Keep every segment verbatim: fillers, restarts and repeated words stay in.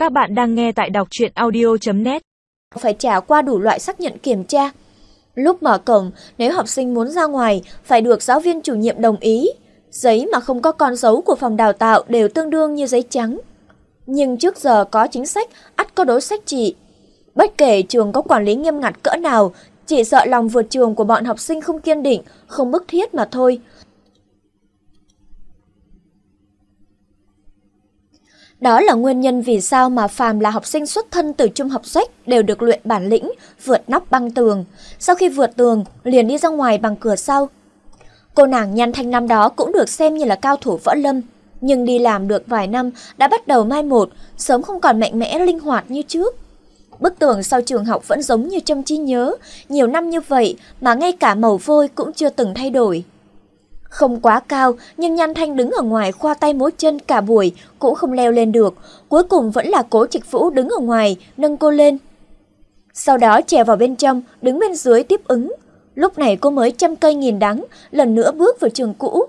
Các bạn đang nghe tại đọc truyện audio chấm net. Phải trả qua đủ loại xác nhận kiểm tra. Lúc mở cổng, nếu học sinh muốn ra ngoài, phải được giáo viên chủ nhiệm đồng ý. Giấy mà không có con dấu của phòng đào tạo đều tương đương như giấy trắng. Nhưng trước giờ có chính sách, ắt có đối sách trị. Bất kể trường có quản lý nghiêm ngặt cỡ nào, chỉ sợ lòng vượt trường của bọn học sinh không kiên định, không bức thiết mà thôi. Đó là nguyên nhân vì sao mà phàm là học sinh xuất thân từ trung học sách đều được luyện bản lĩnh, vượt nóc băng tường. Sau khi vượt tường, liền đi ra ngoài bằng cửa sau. Cô nàng Nhan Thanh năm đó cũng được xem như là cao thủ võ lâm, nhưng đi làm được vài năm đã bắt đầu mai một, sớm không còn mạnh mẽ linh hoạt như trước. Bức tường sau trường học vẫn giống như trong trí nhớ, nhiều năm như vậy mà ngay cả màu vôi cũng chưa từng thay đổi. Không quá cao, nhưng Nhan Thanh đứng ở ngoài khoa tay múa chân cả buổi cũng không leo lên được, cuối cùng vẫn là Cố Trịch Vũ đứng ở ngoài nâng cô lên. Sau đó trèo vào bên trong, đứng bên dưới tiếp ứng. Lúc này cô mới trăm cây nghìn đắng, lần nữa bước vào trường cũ.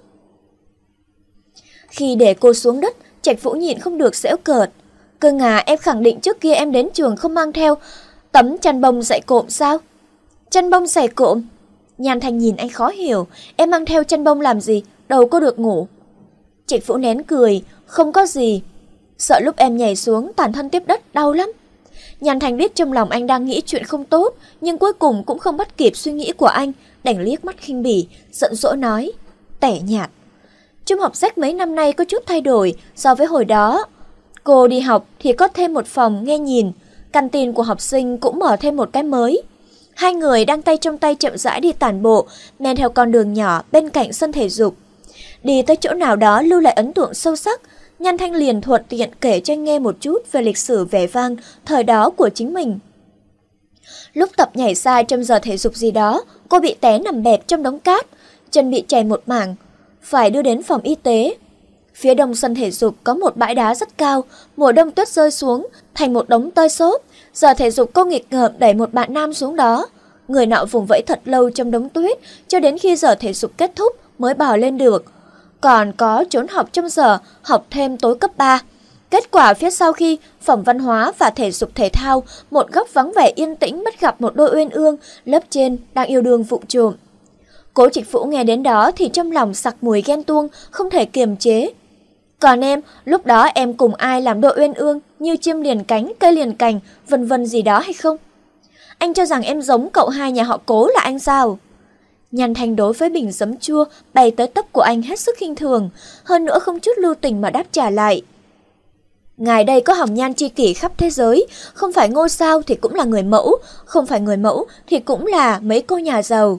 Khi để cô xuống đất, Trạch Vũ nhịn không được giễu cợt. Cơ ngà, em khẳng định trước kia em đến trường không mang theo tấm chăn bông dạy cộm sao? Chăn bông dạy cộm? Nhan Thanh nhìn anh khó hiểu, em mang theo chăn bông làm gì, đầu cô được ngủ. Trạch Vũ nén cười, không có gì. Sợ lúc em nhảy xuống toàn thân tiếp đất đau lắm. Nhan Thanh biết trong lòng anh đang nghĩ chuyện không tốt, nhưng cuối cùng cũng không bắt kịp suy nghĩ của anh, đành liếc mắt khinh bỉ, giận dỗi nói, tẻ nhạt. Trung học sách mấy năm nay có chút thay đổi so với hồi đó. Cô đi học thì có thêm một phòng nghe nhìn, canteen của học sinh cũng mở thêm một cái mới. Hai người đang tay trong tay chậm rãi đi tản bộ, men theo con đường nhỏ bên cạnh sân thể dục. Đi tới chỗ nào đó lưu lại ấn tượng sâu sắc, Nhan Thanh liền thuận tiện kể cho anh nghe một chút về lịch sử vẻ vang thời đó của chính mình. Lúc tập nhảy sai trong giờ thể dục gì đó, cô bị té nằm bẹp trong đống cát, chân bị chảy một mảng, phải đưa đến phòng y tế. Phía đông sân thể dục có một bãi đá rất cao, mùa đông tuyết rơi xuống thành một đống tơi xốp. Giờ thể dục cô nghịch ngợm đẩy một bạn nam xuống đó. Người nọ vùng vẫy thật lâu trong đống tuyết cho đến khi giờ thể dục kết thúc mới bò lên được. Còn có trốn học trong giờ học thêm tối cấp ba. Kết quả phía sau khi phòng văn hóa và thể dục thể thao, một góc vắng vẻ yên tĩnh bắt gặp một đôi uyên ương, lớp trên đang yêu đương vụng trộm. Cố Trịch Vũ nghe đến đó thì trong lòng sặc mùi ghen tuông, không thể kiềm chế. Còn em, lúc đó em cùng ai làm đôi uyên ương như chim liền cánh, cây liền cành, vân vân gì đó hay không? Anh cho rằng em giống cậu hai nhà họ Cố là anh sao? Nhan Thanh đối với bình giấm chua bay tới tấp của anh hết sức khinh thường, hơn nữa không chút lưu tình mà đáp trả lại. Ngài đây có hồng nhan tri kỷ khắp thế giới, không phải ngôi sao thì cũng là người mẫu, không phải người mẫu thì cũng là mấy cô nhà giàu.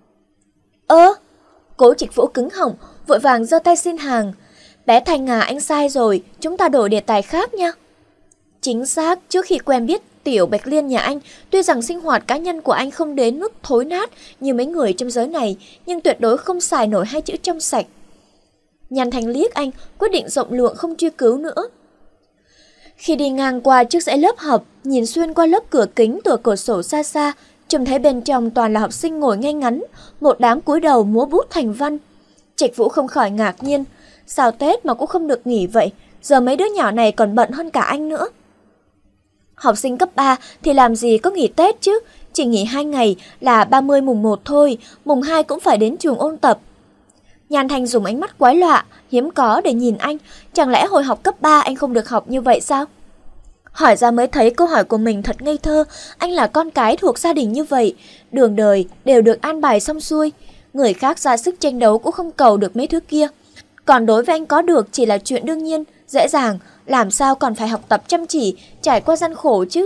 Ơ, Cố Trịch Vũ cứng họng, vội vàng giơ tay xin hàng. Bé Thanh à, anh sai rồi, chúng ta đổi đề tài khác nha. Chính xác, trước khi quen biết Tiểu Bạch Liên nhà anh, tuy rằng sinh hoạt cá nhân của anh không đến mức thối nát như mấy người trong giới này, nhưng tuyệt đối không xài nổi hai chữ trong sạch. Nhan Thanh liếc anh, quyết định rộng lượng không truy cứu nữa. Khi đi ngang qua trước dãy lớp học, nhìn xuyên qua lớp cửa kính từ cửa sổ xa xa, trông thấy bên trong toàn là học sinh ngồi ngay ngắn, một đám cúi đầu múa bút thành văn. Trạch Vũ không khỏi ngạc nhiên, sao Tết mà cũng không được nghỉ vậy, giờ mấy đứa nhỏ này còn bận hơn cả anh nữa. Học sinh cấp ba thì làm gì có nghỉ Tết chứ, chỉ nghỉ hai ngày là ba mươi mùng một thôi, mùng hai cũng phải đến trường ôn tập. Nhan Thanh dùng ánh mắt quái lạ, hiếm có để nhìn anh, chẳng lẽ hồi học cấp ba anh không được học như vậy sao? Hỏi ra mới thấy câu hỏi của mình thật ngây thơ, anh là con cái thuộc gia đình như vậy, đường đời đều được an bài xong xuôi, người khác ra sức tranh đấu cũng không cầu được mấy thứ kia. Còn đối với anh có được chỉ là chuyện đương nhiên, dễ dàng, làm sao còn phải học tập chăm chỉ, trải qua gian khổ chứ.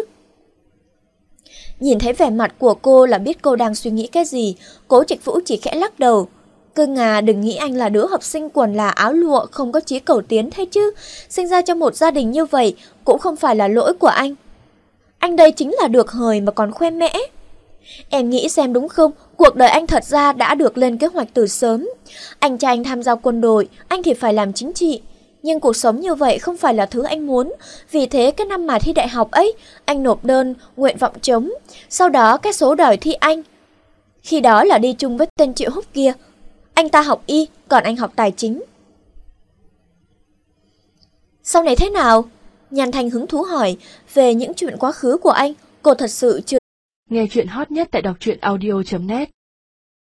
Nhìn thấy vẻ mặt của cô là biết cô đang suy nghĩ cái gì, Cố Trịch Vũ chỉ khẽ lắc đầu. Cơ ngà, đừng nghĩ anh là đứa học sinh quần là áo lụa không có chí cầu tiến thế chứ, sinh ra trong một gia đình như vậy cũng không phải là lỗi của anh. Anh đây chính là được hời mà còn khoe mẽ. Em nghĩ xem đúng không, cuộc đời anh thật ra đã được lên kế hoạch từ sớm. Anh trai anh tham gia quân đội, anh thì phải làm chính trị. Nhưng cuộc sống như vậy không phải là thứ anh muốn. Vì thế cái năm mà thi đại học ấy, anh nộp đơn, nguyện vọng trống. Sau đó cái số đòi thi anh. Khi đó là đi chung với tên Triệu Húc kia. Anh ta học y, còn anh học tài chính. Sau này thế nào? Nhan Thanh hứng thú hỏi về những chuyện quá khứ của anh, cô thật sự chưa. Nghe chuyện hot nhất tại đọc truyện audio chấm net